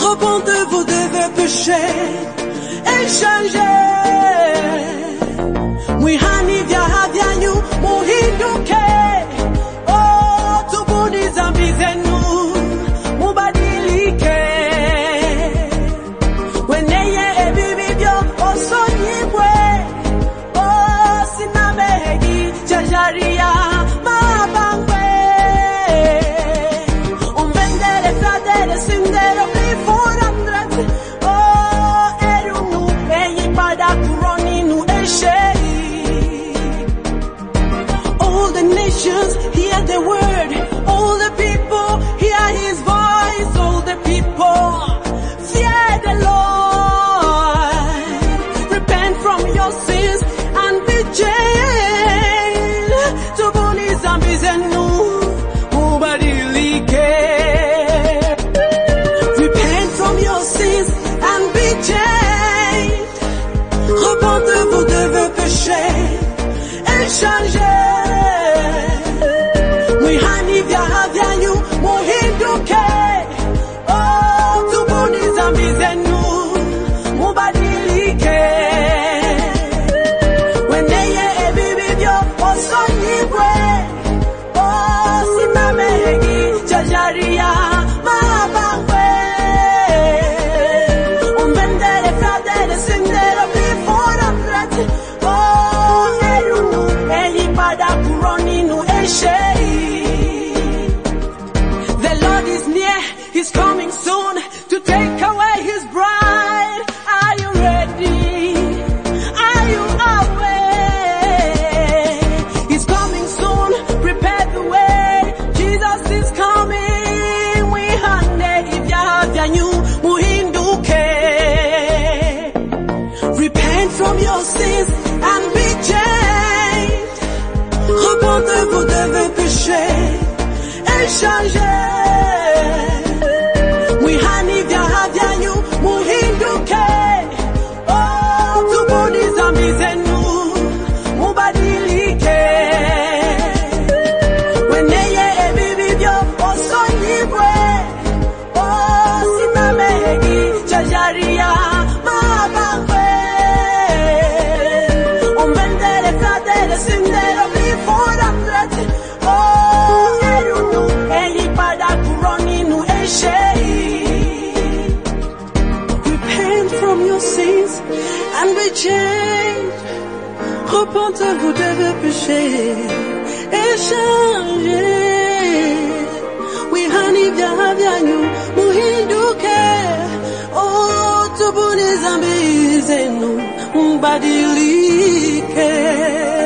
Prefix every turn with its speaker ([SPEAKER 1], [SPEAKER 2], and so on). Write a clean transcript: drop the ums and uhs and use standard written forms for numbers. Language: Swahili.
[SPEAKER 1] repentez, vous devez pécher et changer. Mwihani vyaha vyanyu muhinduke, oh tubuni dhambi zenu mubadilike. Weneye ebibibyo osonyibwe, oh sinamehegi jajaria mabangwe. Omvendere fradere syndere blir förandrat, oh erunu ejipada kuroni nu eshei. All the nations hear the word, all the people hear his voice, all the people fear the Lord. Repent from your sins and be changed. Tubuni dhambi zenu mubadilike. Repent from your sins and be changed. Repentez, vous devez pécher et changer. Mwihani vyaha vyanyu muhinduke, oh tubuni dhambi zenu mubadilike. Weneye ebibibyo osonyibwe, oh sinamehegi jajaria mabangwe. Omvendere fradere syndere blir förandrat, oh erunu ejipada kuroni nu eshei. The Lord is near, he's coming soon to take away his bride. Are you ready? Are you awake? He's coming soon, prepare the way. Jesus is coming. Mwihane ivyaha vyanyu muhinduke. Repent from your sins and be changed. Repentez, vous devez pécher et changer. Mwihani vyaha vyanyu muhinduke, oh tubuni dhambi zenu mubadilike. Weneye ebibibyo osonyibwe, oh sinamehegi jajaria mabangwe. Omvendere fradere syndere blir förandrat, oh erunu ejipada kuroni nu eshei. Repent from your sins and be changed. Repentez, vous devez pécher et changer. Mwihani vyaha vyanyu muhinduke, oh tubuni dhambi zenu mubadilike.